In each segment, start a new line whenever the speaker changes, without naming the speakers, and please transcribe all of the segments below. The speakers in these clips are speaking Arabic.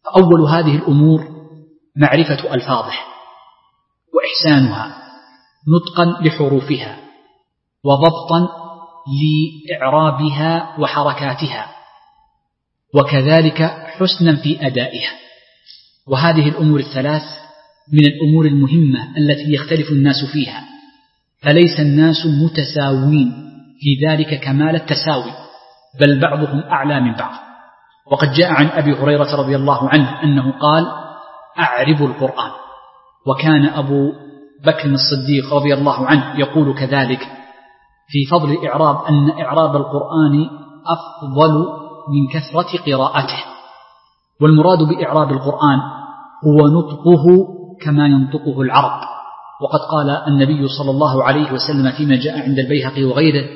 فأول هذه الأمور معرفة ألفاظه وإحسانها نطقا لحروفها وضبطا لإعرابها وحركاتها، وكذلك حسنا في أدائها. وهذه الأمور الثلاث من الأمور المهمة التي يختلف الناس فيها، فليس الناس متساوين في ذلك كمال التساوي، بل بعضهم أعلى من بعض. وقد جاء عن أبي هريرة رضي الله عنه أنه قال: أعربوا القرآن. وكان أبو بكر الصديق رضي الله عنه يقول كذلك في فضل الإعراب أن إعراب القرآن أفضل من كثرة قراءته. والمراد بإعراب القرآن هو نطقه كما ينطقه العرب. وقد قال النبي صلى الله عليه وسلم فيما جاء عند البيهقي وغيره: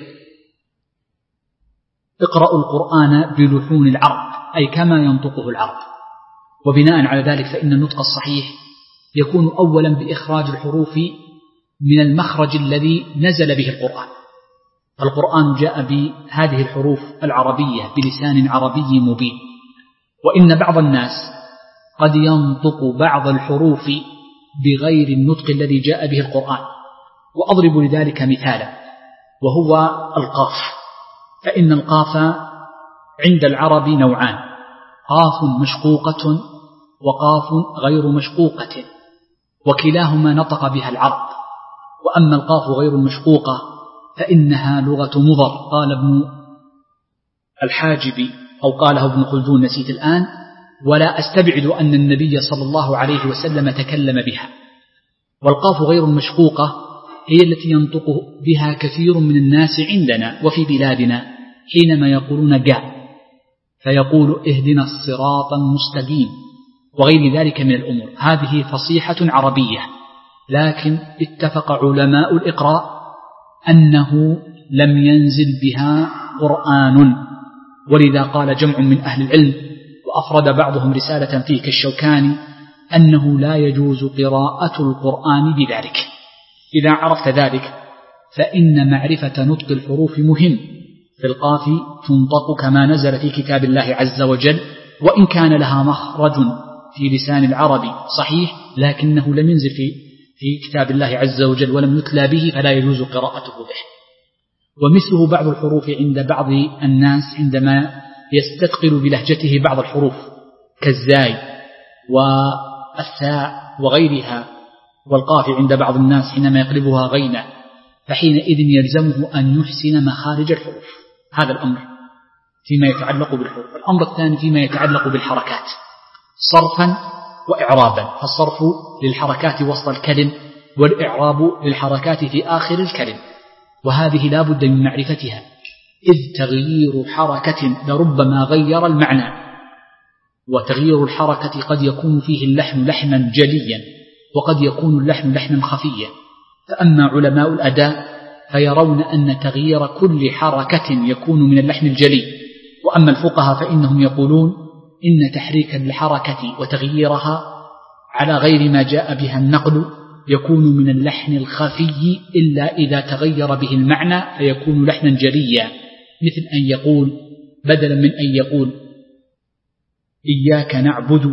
اقرأوا القرآن بلحون العرب، أي كما ينطقه العرب. وبناء على ذلك فإن النطق الصحيح يكون أولا بإخراج الحروف من المخرج الذي نزل به القرآن. القرآن جاء بهذه الحروف العربية بلسان عربي مبين، وإن بعض الناس قد ينطق بعض الحروف بغير النطق الذي جاء به القرآن. وأضرب لذلك مثالا، وهو القاف. فإن القاف عند العرب نوعان: قاف مشقوقة وقاف غير مشقوقة، وكلاهما نطق بها العرب. وأما القاف غير المشقوقة فإنها لغة مضر، قال ابن الحاجب أو قاله ابن خلدون نسيت الآن، ولا أستبعد أن النبي صلى الله عليه وسلم تكلم بها. والقاف غير المشقوقة هي التي ينطق بها كثير من الناس عندنا وفي بلادنا حينما يقولون جاء، فيقول اهدنا الصراط المستقيم وغير ذلك من الأمور. هذه فصيحة عربية، لكن اتفق علماء الإقراء أنه لم ينزل بها قرآن، ولذا قال جمع من أهل العلم وأفرد بعضهم رسالة فيه كالشوكاني أنه لا يجوز قراءة القرآن بذلك. إذا عرفت ذلك فإن معرفة نطق الحروف مهم. في القاف تنطق كما نزل في كتاب الله عز وجل، وإن كان لها مخرج في لسان العربي صحيح، لكنه لم ينزل في كتاب الله عز وجل ولم يتلى به، فلا يجوز قراءته به. ومثله بعض الحروف عند بعض الناس عندما يستثقل بلهجته بعض الحروف كالزاي والثاء وغيرها، والقاف عند بعض الناس حينما يقلبها غينا، فحينئذ يلزمه أن يحسن مخارج الحروف. هذا الأمر فيما يتعلق بالحروف. الأمر الثاني فيما يتعلق بالحركات صرفا وإعرابا، فالصرف للحركات وسط الكلم، والإعراب للحركات في آخر الكلم، وهذه لا بد من معرفتها، إذ تغيير حركة لربما غير المعنى. وتغيير الحركة قد يكون فيه اللحن لحنا جليا، وقد يكون اللحن لحنا خفيا. فأما علماء الأداء فيرون أن تغيير كل حركة يكون من اللحن الجلي، وأما الفقهاء فإنهم يقولون إن تحريك الحركة وتغييرها على غير ما جاء بها النقل يكون من اللحن الخفي، إلا إذا تغير به المعنى فيكون لحنا جليا، مثل أن يقول بدلا من أن يقول إياك نعبد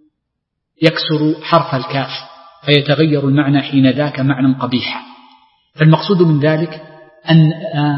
يكسر حرف الكاف فيتغير المعنى حين ذاك معنى قبيحا. فالمقصود من ذلك أن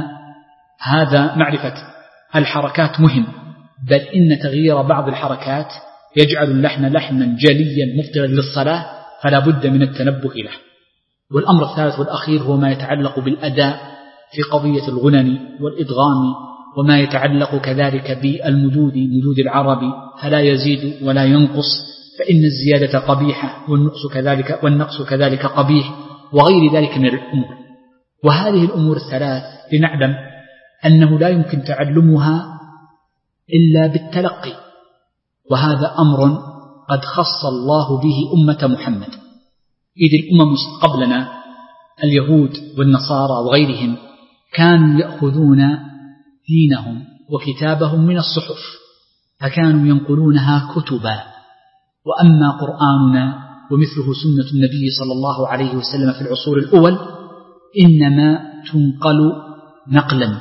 هذا معرفة الحركات مهم، بل إن تغيير بعض الحركات يجعل اللحن لحنا جليا مفترا للصلاة، فلا بد من التنبه له. والأمر الثالث والأخير هو ما يتعلق بالأداء في قضية الغنن والإدغام، وما يتعلق كذلك بالمدود، مدود العربي، فلا يزيد ولا ينقص، فإن الزيادة قبيحة والنقص كذلك قبيح، وغير ذلك من الأمور. وهذه الأمور الثلاث لنعلم أنه لا يمكن تعلمها إلا بالتلقي، وهذا أمر قد خص الله به أمة محمد. إذ الأمم قبلنا اليهود والنصارى وغيرهم كانوا يأخذون دينهم وكتابهم من الصحف، فكانوا ينقلونها كتبا. وأما قرآننا ومثله سنة النبي صلى الله عليه وسلم في العصور الأول إنما تنقل نقلا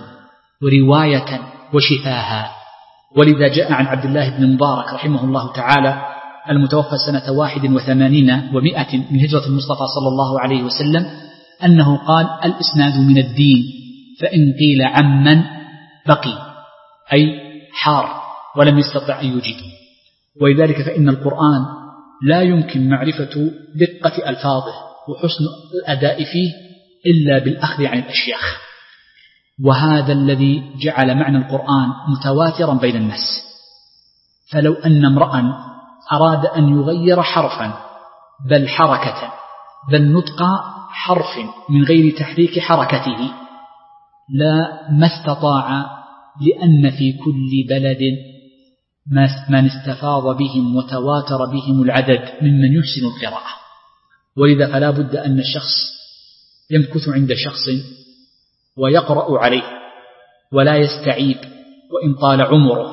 ورواية وشفاها. ولذا جاء عن عبد الله بن مبارك رحمه الله تعالى المتوفى سنة 81 و100 من هجرة المصطفى صلى الله عليه وسلم أنه قال: الإسناد من الدين، فإن قيل عمن بقي، أي حار ولم يستطع أن يجيب. ولذلك فإن القرآن لا يمكن معرفة دقة ألفاظه وحسن الأداء فيه إلا بالأخذ عن الأشياخ، وهذا الذي جعل معنى القرآن متواترا بين الناس. فلو أن امرأ أراد أن يغير حرفا بل حركة بل نطق حرف من غير تحريك حركته ما استطاع، لأن في كل بلد من استفاض بهم وتواتر بهم العدد ممن يحسن القراءة. ولذا فلا بد أن الشخص يمكث عند شخص ويقرأ عليه ولا يستعيب وإن طال عمره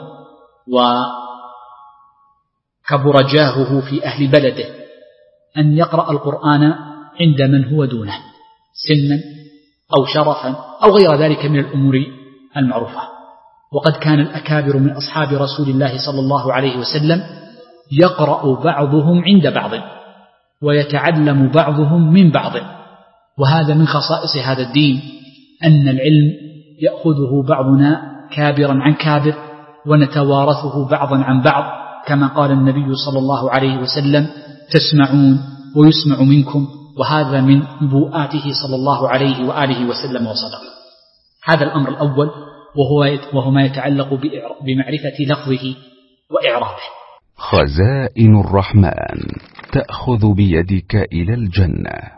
وكبر جاهه في أهل بلده، أن يقرأ القرآن عند من هو دونه سنا أو شرفا أو غير ذلك من الأمور المعروفة. وقد كان الأكابر من أصحاب رسول الله صلى الله عليه وسلم يقرأ بعضهم عند بعض ويتعلم بعضهم من بعض. وهذا من خصائص هذا الدين، أن العلم يأخذه بعضنا كابرا عن كابر ونتوارثه بعضا عن بعض، كما قال النبي صلى الله عليه وسلم: تسمعون ويسمع منكم. وهذا من نبوءاته صلى الله عليه وآله وسلم وصدق. هذا الأمر الأول، وهو ما يتعلق بمعرفة لفظه وإعرابه.
خزائن الرحمن تأخذ بيدك إلى الجنة.